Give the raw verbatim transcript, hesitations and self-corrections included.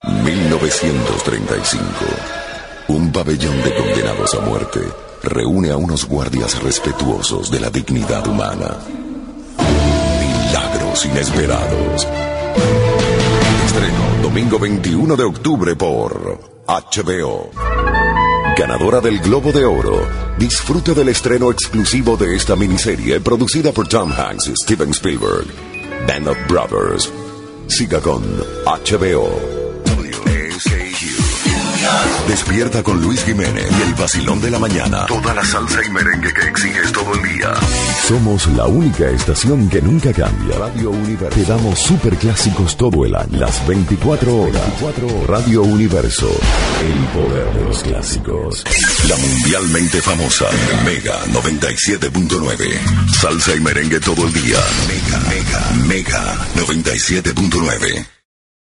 mil novecientos treinta y cinco. Un pabellón de condenados a muerte reúne a unos guardias respetuosos de la dignidad humana. Milagros inesperados. Estreno domingo veintiuno de octubre por H B O. Ganadora del Globo de Oro, disfrute del estreno exclusivo de esta miniserie producida por Tom Hanks y Steven Spielberg. Band of Brothers. Siga con H B O. Despierta con Luis Jiménez y el vacilón de la mañana. Toda la salsa y merengue que exiges todo el día. Somos la única estación que nunca cambia. Radio Universo. Te damos super clásicos todo el año. Las veinticuatro horas. veinticuatro horas. Radio Universo. El poder de los clásicos. La mundialmente famosa Mega noventa y siete punto nueve. Salsa y merengue todo el día. Mega, Mega, Mega noventa y siete punto nueve.